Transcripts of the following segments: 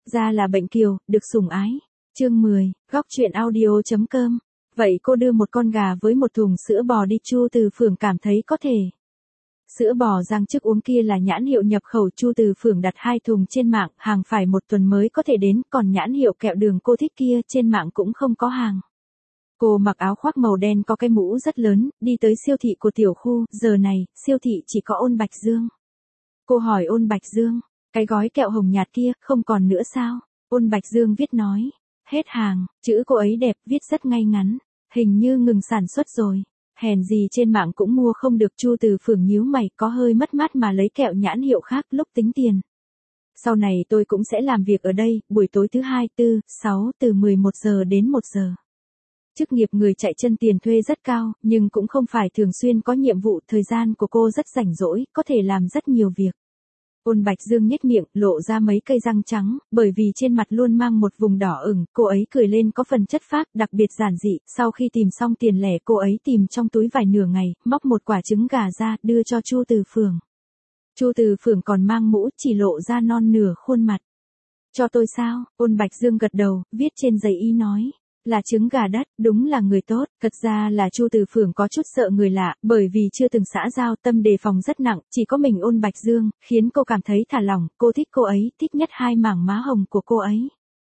Ra là bệnh kiều, được sủng ái. Chương 10, góc truyện audio.com. Vậy cô đưa một con gà với một thùng sữa bò đi. Chu Từ Phường cảm thấy có thể. Sữa bò Giang Chức uống kia là nhãn hiệu nhập khẩu. Chu Từ Phường đặt 2 thùng trên mạng, hàng phải 1 tuần mới có thể đến, còn nhãn hiệu kẹo đường cô thích kia trên mạng cũng không có hàng. Cô mặc áo khoác màu đen có cái mũ rất lớn, đi tới siêu thị của tiểu khu. Giờ này, siêu thị chỉ có Ôn Bạch Dương. Cô hỏi Ôn Bạch Dương, cái gói kẹo hồng nhạt kia, không còn nữa sao? Ôn Bạch Dương viết nói, hết hàng. Chữ cô ấy đẹp, viết rất ngay ngắn. Hình như ngừng sản xuất rồi. Hèn gì trên mạng cũng mua không được. Chu Từ Phường nhíu mày, có hơi mất mát mà lấy kẹo nhãn hiệu khác lúc tính tiền. Sau này tôi cũng sẽ làm việc ở đây, buổi tối thứ 2, 4, 6 từ 11 giờ đến 1 giờ. Chức nghiệp người chạy chân tiền thuê rất cao, nhưng cũng không phải thường xuyên có nhiệm vụ. Thời gian của cô rất rảnh rỗi, có thể làm rất nhiều việc. Ôn Bạch Dương nhếch miệng, lộ ra mấy cây răng trắng, bởi vì trên mặt luôn mang một vùng đỏ ửng, cô ấy cười lên có phần chất phác, đặc biệt giản dị. Sau khi tìm xong tiền lẻ, cô ấy tìm trong túi vải nửa ngày, móc một quả trứng gà ra, đưa cho Chu Từ Phường. Chu Từ Phường còn mang mũ, chỉ lộ ra non nửa khuôn mặt. Cho tôi sao? Ôn Bạch Dương gật đầu, viết trên giấy y nói. Là trứng gà đất, đúng là người tốt. Thật ra là Chu Từ Phường có chút sợ người lạ, bởi vì chưa từng xã giao, tâm đề phòng rất nặng, chỉ có mình Ôn Bạch Dương, khiến cô cảm thấy thả lỏng. Cô thích cô ấy, thích nhất 2 mảng má hồng của cô ấy.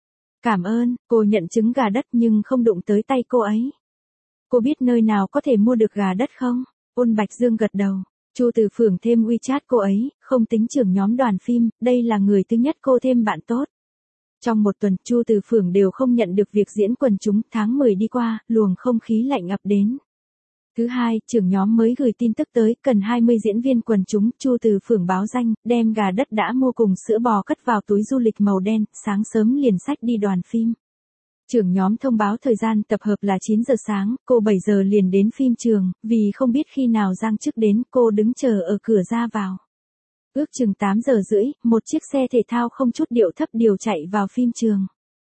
Cảm ơn. Cô nhận trứng gà đất nhưng không đụng tới tay cô ấy. Cô biết nơi nào có thể mua được gà đất không? Ôn Bạch Dương gật đầu. Chu Từ Phường thêm WeChat cô ấy, không tính trưởng nhóm đoàn phim, đây là người thứ nhất cô thêm bạn tốt. Trong 1 tuần, Chu Từ Phường đều không nhận được việc diễn quần chúng. Tháng 10 đi qua, luồng không khí lạnh ập đến. Thứ 2, trưởng nhóm mới gửi tin tức tới, cần 20 diễn viên quần chúng. Chu Từ Phường báo danh, đem gà đất đã mua cùng sữa bò cất vào túi du lịch màu đen, sáng sớm liền xách đi đoàn phim. Trưởng nhóm thông báo thời gian tập hợp là 9 giờ sáng, cô 7 giờ liền đến phim trường, vì không biết khi nào Giang Chức đến, cô đứng chờ ở cửa ra vào. Ước chừng 8 giờ rưỡi, một chiếc xe thể thao không chút điệu thấp điều chạy vào phim trường.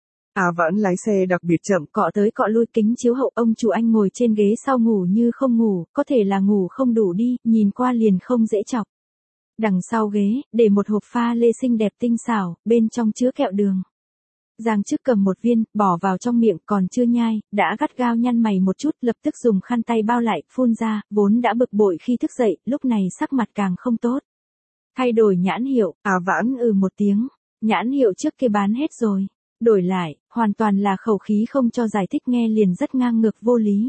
Vẫn lái xe đặc biệt chậm. Cọ tới cọ lui kính chiếu hậu, ông chủ Anh ngồi trên ghế sau ngủ như không ngủ, có thể là ngủ không đủ đi, nhìn qua liền không dễ chọc. Đằng sau ghế, để một hộp pha lê xinh đẹp tinh xảo, bên trong chứa kẹo đường. Giang Chức cầm một viên, bỏ vào trong miệng, còn chưa nhai, đã gắt gao nhăn mày một chút, lập tức dùng khăn tay bao lại, phun ra, vốn đã bực bội khi thức dậy, lúc này sắc mặt càng không tốt. Thay đổi nhãn hiệu, Vẫn một tiếng, nhãn hiệu trước kia bán hết rồi. Đổi lại, hoàn toàn là khẩu khí không cho giải thích, nghe liền rất ngang ngược vô lý.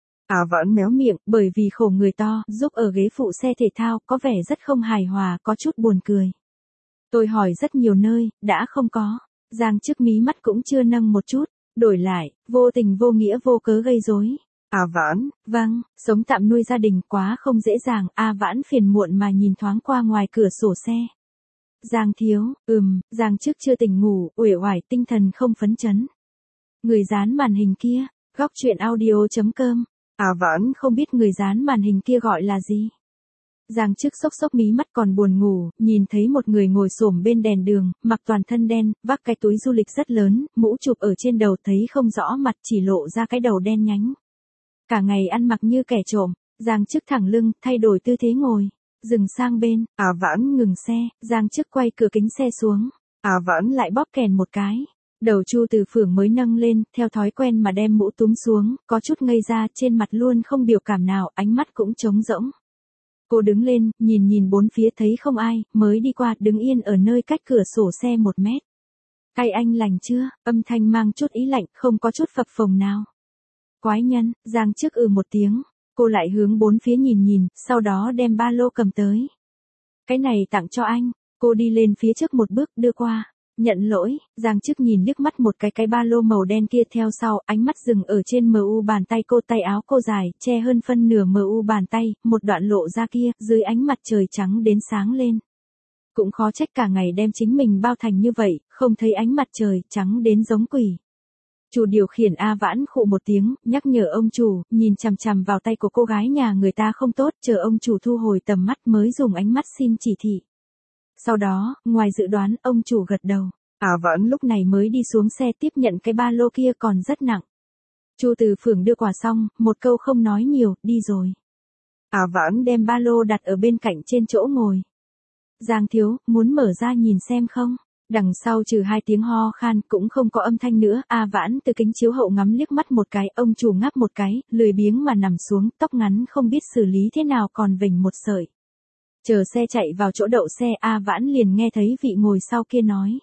Vẫn méo miệng, bởi vì khổ người to, giúp ở ghế phụ xe thể thao, có vẻ rất không hài hòa, có chút buồn cười. Tôi hỏi rất nhiều nơi, đã không có. Giang Chức mí mắt cũng chưa nâng một chút. Đổi lại, vô tình vô nghĩa vô cớ gây rối. Vẫn. Vâng, sống tạm nuôi gia đình quá không dễ dàng. Vẫn phiền muộn mà nhìn thoáng qua ngoài cửa sổ xe. Giang thiếu, Giang Chức chưa tỉnh ngủ, uể oải tinh thần không phấn chấn. Người dán màn hình kia, góc truyện audio.com. Vẫn không biết người dán màn hình kia gọi là gì. Giang Chức xốc xốc mí mắt còn buồn ngủ, nhìn thấy một người ngồi xổm bên đèn đường, mặc toàn thân đen, vác cái túi du lịch rất lớn, mũ chụp ở trên đầu thấy không rõ mặt, chỉ lộ ra cái đầu đen nhánh. Cả ngày ăn mặc như kẻ trộm. Giang Chức thẳng lưng, thay đổi tư thế ngồi. Dừng sang bên. Vẫn ngừng xe. Giang Chức quay cửa kính xe xuống. Vẫn lại bóp kèn một cái. Đầu Chu Từ Phường mới nâng lên, theo thói quen mà đem mũ túm xuống, có chút ngây ra, trên mặt luôn không biểu cảm nào, ánh mắt cũng trống rỗng. Cô đứng lên, nhìn bốn phía thấy không ai, mới đi qua, đứng yên ở nơi cách cửa sổ xe 1 mét. Cay anh lành chưa? Âm thanh mang chút ý lạnh, không có chút phập phồng nào. Quái nhân. Giang Chức một tiếng. Cô lại hướng bốn phía nhìn, sau đó đem ba lô cầm tới. Cái này tặng cho anh. Cô đi lên phía trước một bước, đưa qua. Nhận lỗi. Giang Chức nhìn liếc mắt một cái ba lô màu đen kia theo sau, ánh mắt dừng ở trên MU bàn tay cô, tay áo cô dài, che hơn phân nửa MU bàn tay, một đoạn lộ ra kia, dưới ánh mặt trời trắng đến sáng lên. Cũng khó trách cả ngày đem chính mình bao thành như vậy, không thấy ánh mặt trời, trắng đến giống quỷ. Chủ điều khiển Vãn khụ một tiếng, nhắc nhở ông chủ, nhìn chằm chằm vào tay của cô gái nhà người ta không tốt, chờ ông chủ thu hồi tầm mắt mới dùng ánh mắt xin chỉ thị. Sau đó, ngoài dự đoán, ông chủ gật đầu. Vẫn lúc này mới đi xuống xe tiếp nhận cái ba lô kia còn rất nặng. Chu Từ Phường đưa quà xong, một câu không nói nhiều, đi rồi. Vẫn đem ba lô đặt ở bên cạnh trên chỗ ngồi. Giang thiếu, muốn mở ra nhìn xem không? Đằng sau trừ hai tiếng ho khan cũng không có âm thanh nữa, A Vãn từ kính chiếu hậu ngắm liếc mắt một cái, ông chủ ngáp một cái, lười biếng mà nằm xuống, tóc ngắn không biết xử lý thế nào còn vểnh một sợi. Chờ xe chạy vào chỗ đậu xe, A Vãn liền nghe thấy vị ngồi sau kia nói.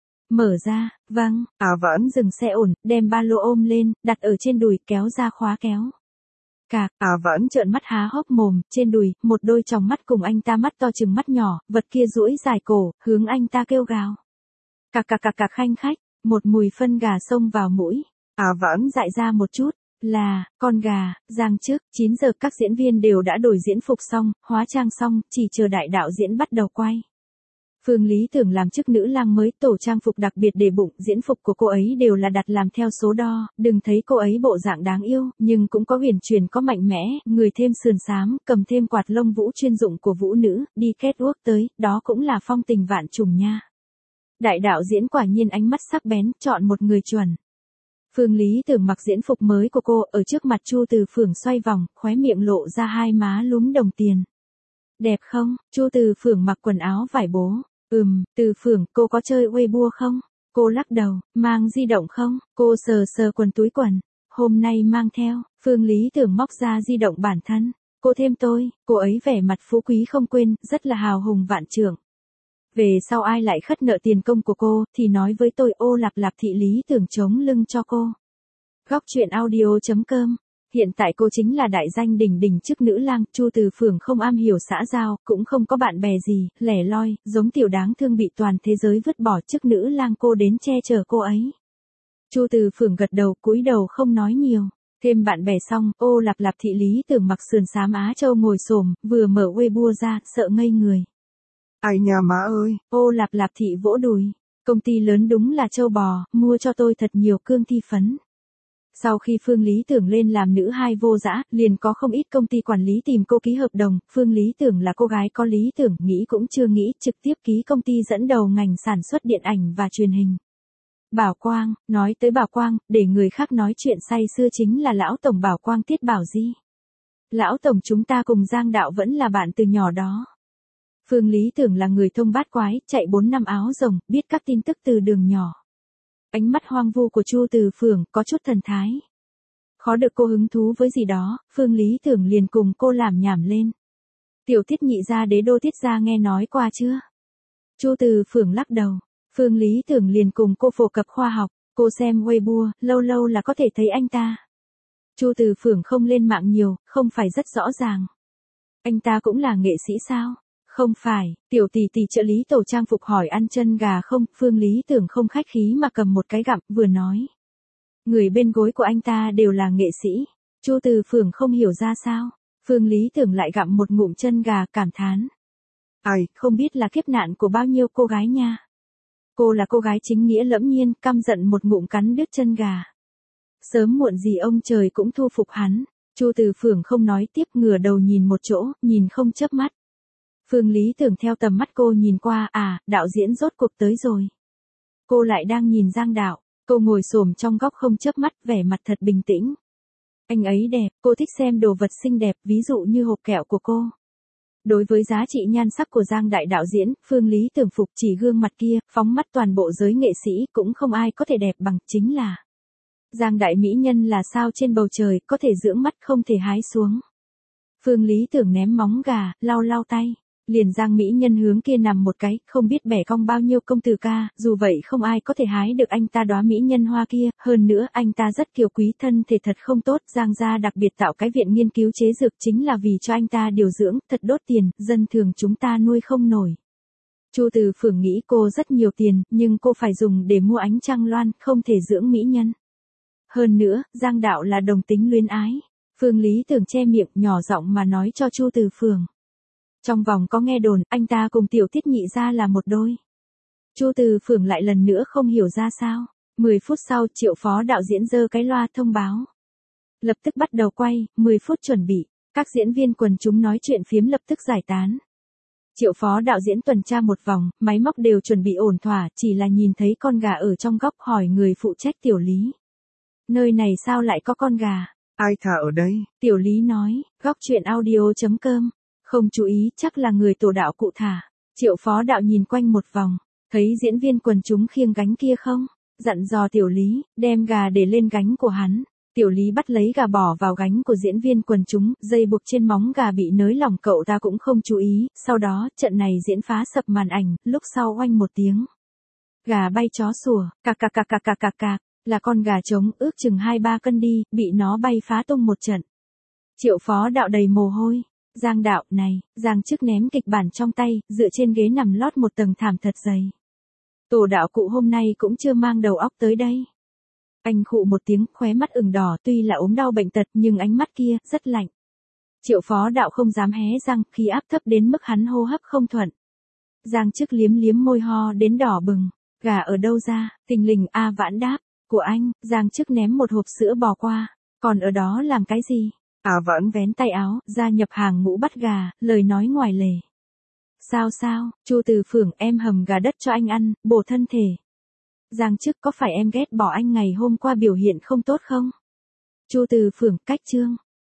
Mở ra, vâng, A Vãn dừng xe ổn, đem ba lô ôm lên, đặt ở trên đùi, kéo ra khóa kéo. Cạc, A Vãn trợn mắt há hốc mồm, trên đùi, một đôi tròng mắt cùng anh ta mắt to chừng mắt nhỏ, vật kia duỗi dài cổ, hướng anh ta kêu gào. Cạc cạc cạc cạc khanh khách, một mùi phân gà xông vào mũi. A Vãn dại ra một chút, là, con gà, giang trước, 9 giờ các diễn viên đều đã đổi diễn phục xong, hóa trang xong, chỉ chờ đại đạo diễn bắt đầu quay. Phương Lý Tưởng làm chức nữ lang mới, tổ trang phục đặc biệt để bụng, diễn phục của cô ấy đều là đặt làm theo số đo, đừng thấy cô ấy bộ dạng đáng yêu, nhưng cũng có huyền truyền có mạnh mẽ, người thêm sườn xám, cầm thêm quạt lông vũ chuyên dụng của vũ nữ, đi catwalk tới, đó cũng là phong tình vạn trùng nha. Đại đạo diễn quả nhiên ánh mắt sắc bén, chọn một người chuẩn. Phương Lý Tưởng mặc diễn phục mới của cô, ở trước mặt Chu Từ Phường xoay vòng, khóe miệng lộ ra hai má lúm đồng tiền. Đẹp không? Chu Từ Phường mặc quần áo vải bố. Từ Phường, cô có chơi Weibo không? Cô lắc đầu, mang di động không? Cô sờ sờ quần túi quần. Hôm nay mang theo, Phương Lý Tưởng móc ra di động bản thân. Cô thêm tôi, cô ấy vẻ mặt phú quý không quên, rất là hào hùng vạn trượng. Về sau ai lại khất nợ tiền công của cô, thì nói với tôi. Ô lạp lạp thị Lý Tưởng chống lưng cho cô. Góc truyện audio.com. Hiện tại cô chính là đại danh đỉnh đỉnh chức nữ lang, Chu Từ Phường không am hiểu xã giao, cũng không có bạn bè gì, lẻ loi, giống tiểu đáng thương bị toàn thế giới vứt bỏ, chức nữ lang cô đến che chở cô ấy. Chu Từ Phường gật đầu, cúi đầu không nói nhiều. Thêm bạn bè xong, ô lạp lạp thị Lý Tưởng mặc sườn xám Á Châu ngồi xổm, vừa mở Weibo ra, sợ ngây người. Ai nha má ơi. Ô lạp lạp thị vỗ đùi. Công ty lớn đúng là châu bò, mua cho tôi thật nhiều cương thi phấn. Sau khi Phương Lý Tưởng lên làm nữ hai vô dã, liền có không ít công ty quản lý tìm cô ký hợp đồng. Phương Lý Tưởng là cô gái có lý tưởng, nghĩ cũng chưa nghĩ, trực tiếp ký công ty dẫn đầu ngành sản xuất điện ảnh và truyền hình. Bảo Quang, nói tới Bảo Quang, để người khác nói chuyện say xưa chính là lão tổng Bảo Quang Tiết Bảo Di. Lão tổng chúng ta cùng Giang Đạo vẫn là bạn từ nhỏ đó. Phương Lý Tưởng là người thông bát quái, chạy 4 năm áo rồng, biết các tin tức từ đường nhỏ. Ánh mắt hoang vu của Chu Từ Phường có chút thần thái. Khó được cô hứng thú với gì đó, Phương Lý Tưởng liền cùng cô làm nhảm lên. Tiểu Tiết nhị gia đế đô Tiết gia nghe nói qua chưa? Chu Từ Phường lắc đầu. Phương Lý Tưởng liền cùng cô phổ cập khoa học, cô xem Weibo, lâu lâu là có thể thấy anh ta. Chu Từ Phường không lên mạng nhiều, không phải rất rõ ràng. Anh ta cũng là nghệ sĩ sao? Không phải, tiểu tỷ tỷ trợ lý tổ trang phục hỏi ăn chân gà không, Phương Lý Tưởng không khách khí mà cầm một cái gặm, vừa nói. Người bên gối của anh ta đều là nghệ sĩ. Chu Từ Phường không hiểu ra sao. Phương Lý Tưởng lại gặm một ngụm chân gà, cảm thán. Ai, không biết là kiếp nạn của bao nhiêu cô gái nha. Cô là cô gái chính nghĩa lẫm nhiên, căm giận một ngụm cắn đứt chân gà. Sớm muộn gì ông trời cũng thu phục hắn. Chu Từ Phường không nói tiếp, ngửa đầu nhìn một chỗ, nhìn không chớp mắt. Phương Lý Tưởng theo tầm mắt cô nhìn qua, đạo diễn rốt cuộc tới rồi. Cô lại đang nhìn Giang Đạo, cô ngồi xổm trong góc không chớp mắt, vẻ mặt thật bình tĩnh. Anh ấy đẹp, cô thích xem đồ vật xinh đẹp, ví dụ như hộp kẹo của cô. Đối với giá trị nhan sắc của Giang đại đạo diễn, Phương Lý Tưởng phục chỉ gương mặt kia, phóng mắt toàn bộ giới nghệ sĩ, cũng không ai có thể đẹp bằng, chính là Giang đại mỹ nhân là sao trên bầu trời, có thể dưỡng mắt không thể hái xuống. Phương Lý Tưởng ném móng gà, lau lau tay. Liền Giang mỹ nhân hướng kia nằm một cái, không biết bẻ cong bao nhiêu công tử ca, dù vậy không ai có thể hái được anh ta đóa mỹ nhân hoa kia, hơn nữa anh ta rất kiêu quý, thân thể thật không tốt, Giang gia đặc biệt tạo cái viện nghiên cứu chế dược chính là vì cho anh ta điều dưỡng, thật đốt tiền, dân thường chúng ta nuôi không nổi. Chu Từ Phường nghĩ cô rất nhiều tiền, nhưng cô phải dùng để mua ánh trăng loan, không thể dưỡng mỹ nhân. Hơn nữa, Giang Đạo là đồng tính luyến ái. Phương Lý Tưởng che miệng, nhỏ giọng mà nói cho Chu Từ Phường. Trong vòng có nghe đồn, anh ta cùng Tiểu Tiết nhị gia là một đôi. Chu Từ Phường lại lần nữa không hiểu ra sao. 10 phút sau, Triệu phó đạo diễn giơ cái loa thông báo. Lập tức bắt đầu quay, 10 phút chuẩn bị. Các diễn viên quần chúng nói chuyện phiếm lập tức giải tán. Triệu phó đạo diễn tuần tra một vòng, máy móc đều chuẩn bị ổn thỏa, chỉ là nhìn thấy con gà ở trong góc, hỏi người phụ trách Tiểu Lý. Nơi này sao lại có con gà? Ai thả ở đây? Tiểu Lý nói, góc truyện audio.com. Không chú ý, chắc là người tổ đạo cụ thả. Triệu phó đạo nhìn quanh một vòng. Thấy diễn viên quần chúng khiêng gánh kia không? Dặn dò Tiểu Lý, đem gà để lên gánh của hắn. Tiểu Lý bắt lấy gà bỏ vào gánh của diễn viên quần chúng, dây buộc trên móng gà bị nới lỏng cậu ta cũng không chú ý, sau đó, trận này diễn phá sập màn ảnh, lúc sau oanh một tiếng. Gà bay chó sủa, cạc cạc cạc cạc cạc cạc cạc, là con gà trống ước chừng 2-3 cân đi, bị nó bay phá tung một trận. Triệu Phó Đạo đầy mồ hôi. Giang Đạo, này, Giang Chức ném kịch bản trong tay, dựa trên ghế nằm lót một tầng thảm thật dày. Tổ đạo cụ hôm nay cũng chưa mang đầu óc tới đây. Anh khụ một tiếng, khóe mắt ửng đỏ, tuy là ốm đau bệnh tật nhưng ánh mắt kia, rất lạnh. Triệu Phó Đạo không dám hé răng, khí áp thấp đến mức hắn hô hấp không thuận. Giang Chức liếm liếm môi ho đến đỏ bừng. Gà ở đâu ra? Thình lình A Vãn đáp. Của anh. Giang Chức ném một hộp sữa bò qua. Còn ở đó làm cái gì? A Vãn vén tay áo, gia nhập hàng ngũ bắt gà, lời nói ngoài lề. Sao, Chu Từ Phượng, em hầm gà đất cho anh ăn, bổ thân thể. Giang Chức, có phải em ghét bỏ anh ngày hôm qua biểu hiện không tốt không? Chu Từ Phượng, cách chương.